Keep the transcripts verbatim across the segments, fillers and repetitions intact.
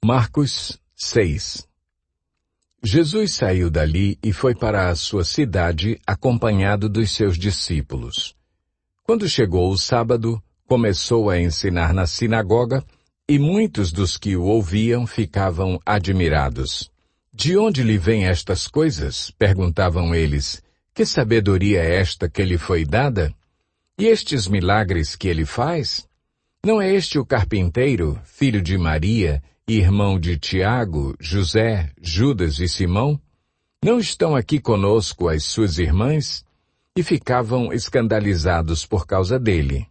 Marcos seis. Jesus saiu dali e foi para a sua cidade acompanhado dos seus discípulos. Quando chegou o sábado, começou a ensinar na sinagoga e muitos dos que o ouviam ficavam admirados. De onde lhe vêm estas coisas? Perguntavam eles. Que sabedoria é esta que lhe foi dada? E estes milagres que ele faz? Não é este o carpinteiro, filho de Maria, e irmão de Tiago, José, Judas e Simão? Não estão aqui conosco as suas irmãs? E ficavam escandalizados por causa dele.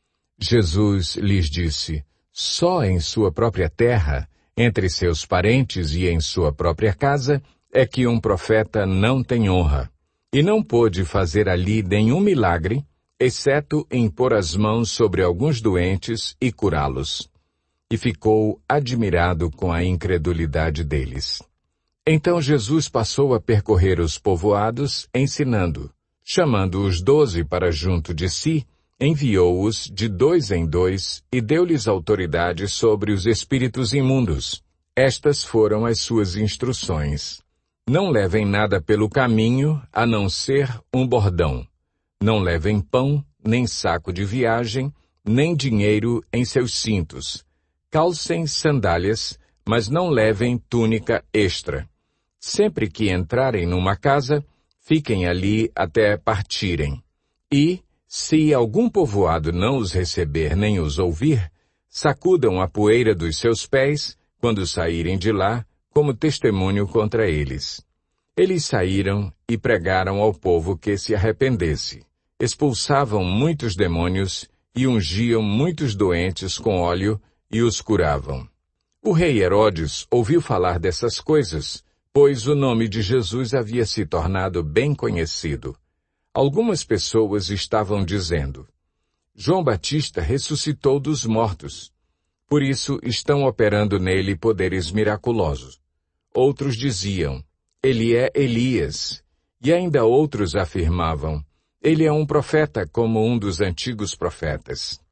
Jesus lhes disse, só em sua própria terra, entre seus parentes e em sua própria casa, é que um profeta não tem honra. E não pôde fazer ali nenhum milagre, exceto impor as mãos sobre alguns doentes e curá-los. E ficou admirado com a incredulidade deles. Então Jesus passou a percorrer os povoados, ensinando. Chamando os doze para junto de si, enviou-os de dois em dois e deu-lhes autoridade sobre os espíritos imundos. Estas foram as suas instruções. Não levem nada pelo caminho, a não ser um bordão. Não levem pão, nem saco de viagem, nem dinheiro em seus cintos. Calcem sandálias, mas não levem túnica extra. Sempre que entrarem numa casa, fiquem ali até partirem. E, se algum povoado não os receber nem os ouvir, sacudam a poeira dos seus pés, quando saírem de lá, como testemunho contra eles. Eles saíram e pregaram ao povo que se arrependesse. Expulsavam muitos demônios e ungiam muitos doentes com óleo e os curavam. O rei Herodes ouviu falar dessas coisas, pois o nome de Jesus havia se tornado bem conhecido. Algumas pessoas estavam dizendo, João Batista ressuscitou dos mortos. Por isso estão operando nele poderes miraculosos. Outros diziam, ele é Elias. E ainda outros afirmavam, ele é um profeta como um dos antigos profetas.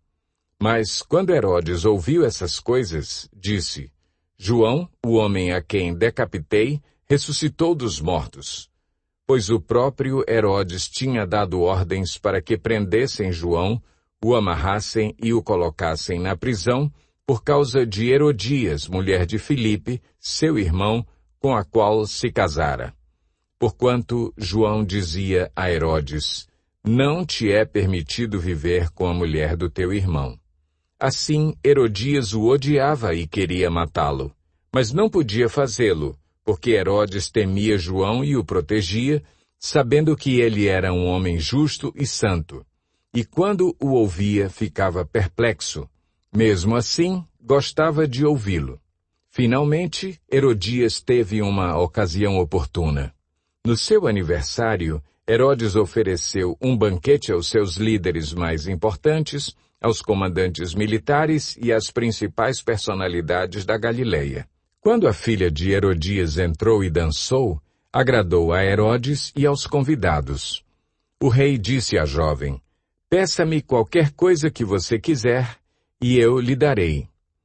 Mas quando Herodes ouviu essas coisas, disse, João, o homem a quem decapitei, ressuscitou dos mortos. Pois o próprio Herodes tinha dado ordens para que prendessem João, o amarrassem e o colocassem na prisão, por causa de Herodias, mulher de Filipe, seu irmão, com a qual se casara. Porquanto João dizia a Herodes, não te é permitido viver com a mulher do teu irmão. Assim, Herodias o odiava e queria matá-lo, mas não podia fazê-lo, porque Herodes temia João e o protegia, sabendo que ele era um homem justo e santo. E quando o ouvia, ficava perplexo. Mesmo assim, gostava de ouvi-lo. Finalmente, Herodias teve uma ocasião oportuna. No seu aniversário, Herodes ofereceu um banquete aos seus líderes mais importantes, aos comandantes militares e às principais personalidades da Galileia. Quando a filha de Herodias entrou e dançou, agradou a Herodes e aos convidados. O rei disse à jovem, peça-me qualquer coisa que você quiser, e eu lhe darei.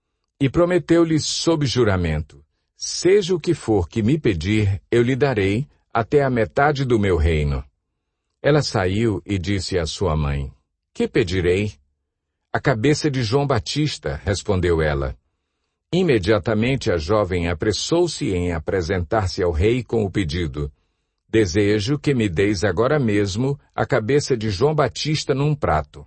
E prometeu-lhe sob juramento, seja o que for que me pedir, eu lhe darei, até a metade do meu reino. Ela saiu e disse à sua mãe, que pedirei? A cabeça de João Batista, respondeu ela. Imediatamente a jovem apressou-se em apresentar-se ao rei com o pedido, desejo que me deis agora mesmo a cabeça de João Batista num prato.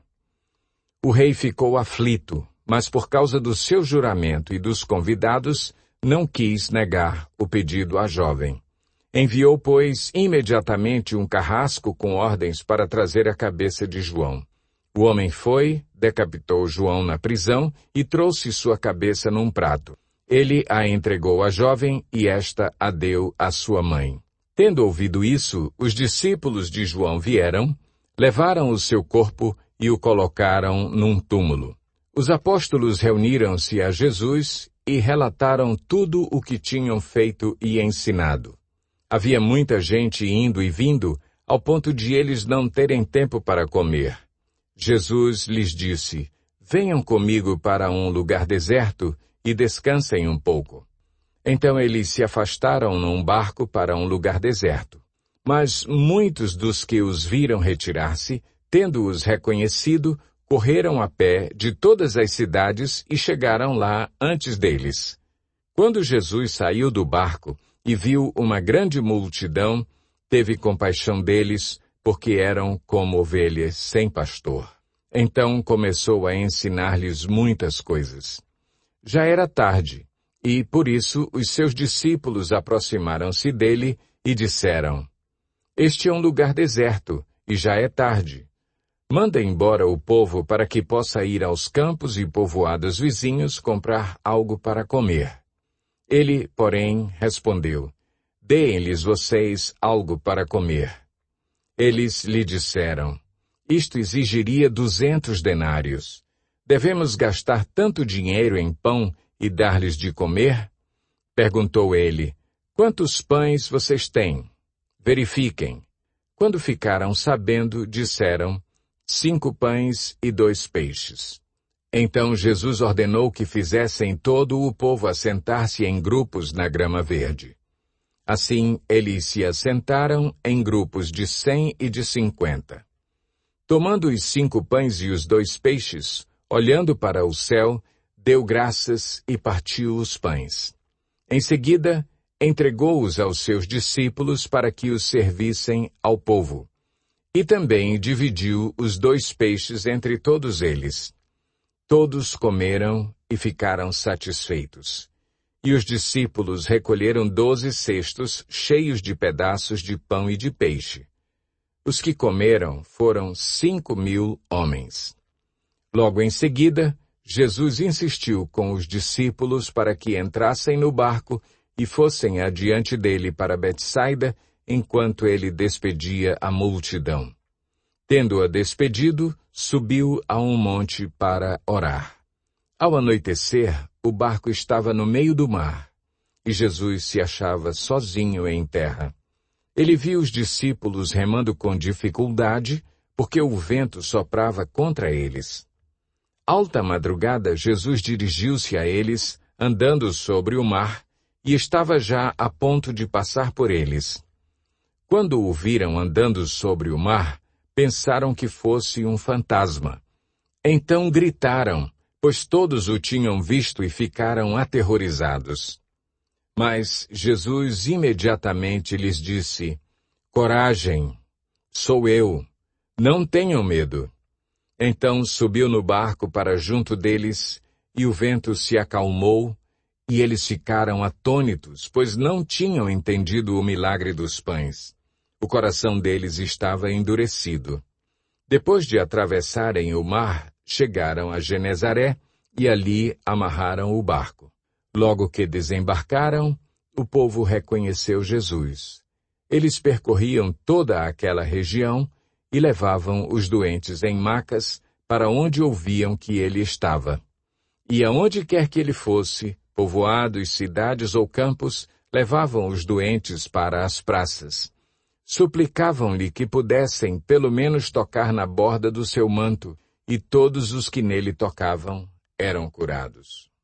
O rei ficou aflito, mas por causa do seu juramento e dos convidados, não quis negar o pedido à jovem. Enviou, pois, imediatamente um carrasco com ordens para trazer a cabeça de João. O homem foi, decapitou João na prisão e trouxe sua cabeça num prato. Ele a entregou à jovem e esta a deu à sua mãe. Tendo ouvido isso, os discípulos de João vieram, levaram o seu corpo e o colocaram num túmulo. Os apóstolos reuniram-se a Jesus e relataram tudo o que tinham feito e ensinado. Havia muita gente indo e vindo, ao ponto de eles não terem tempo para comer. Jesus lhes disse, venham comigo para um lugar deserto e descansem um pouco. Então eles se afastaram num barco para um lugar deserto. Mas muitos dos que os viram retirar-se, tendo-os reconhecido, correram a pé de todas as cidades e chegaram lá antes deles. Quando Jesus saiu do barco e viu uma grande multidão, teve compaixão deles, porque eram como ovelhas sem pastor. Então começou a ensinar-lhes muitas coisas. Já era tarde, e por isso os seus discípulos aproximaram-se dele e disseram: Este é um lugar deserto, e já é tarde. Manda embora o povo para que possa ir aos campos e povoados vizinhos comprar algo para comer. Ele, porém, respondeu: Deem-lhes vocês algo para comer. Eles lhe disseram: Isto exigiria duzentos denários. Devemos gastar tanto dinheiro em pão e dar-lhes de comer? Perguntou ele: Quantos pães vocês têm? Verifiquem. Quando ficaram sabendo, disseram: Cinco pães e dois peixes. Então Jesus ordenou que fizessem todo o povo assentar-se em grupos na grama verde. Assim, eles se assentaram em grupos de cem e de cinquenta. Tomando os cinco pães e os dois peixes, olhando para o céu, deu graças e partiu os pães. Em seguida, entregou-os aos seus discípulos para que os servissem ao povo. E também dividiu os dois peixes entre todos eles. Todos comeram e ficaram satisfeitos. E os discípulos recolheram doze cestos cheios de pedaços de pão e de peixe. Os que comeram foram cinco mil homens. Logo em seguida, Jesus insistiu com os discípulos para que entrassem no barco e fossem adiante dele para Betsaida, enquanto ele despedia a multidão. Tendo-a despedido, subiu a um monte para orar. Ao anoitecer, o barco estava no meio do mar, e Jesus se achava sozinho em terra. Ele viu os discípulos remando com dificuldade, porque o vento soprava contra eles. Alta madrugada, Jesus dirigiu-se a eles, andando sobre o mar, e estava já a ponto de passar por eles. Quando o viram andando sobre o mar, pensaram que fosse um fantasma. Então gritaram, pois todos o tinham visto e ficaram aterrorizados. Mas Jesus imediatamente lhes disse: Coragem, sou eu, não tenham medo. Então subiu no barco para junto deles, e o vento se acalmou, e eles ficaram atônitos, pois não tinham entendido o milagre dos pães. O coração deles estava endurecido. Depois de atravessarem o mar, chegaram a Genezaré e ali amarraram o barco. Logo que desembarcaram, o povo reconheceu Jesus. Eles percorriam toda aquela região e levavam os doentes em macas para onde ouviam que ele estava. E aonde quer que ele fosse, povoados, cidades ou campos, levavam os doentes para as praças. Suplicavam-lhe que pudessem pelo menos tocar na borda do seu manto, e todos os que nele tocavam eram curados.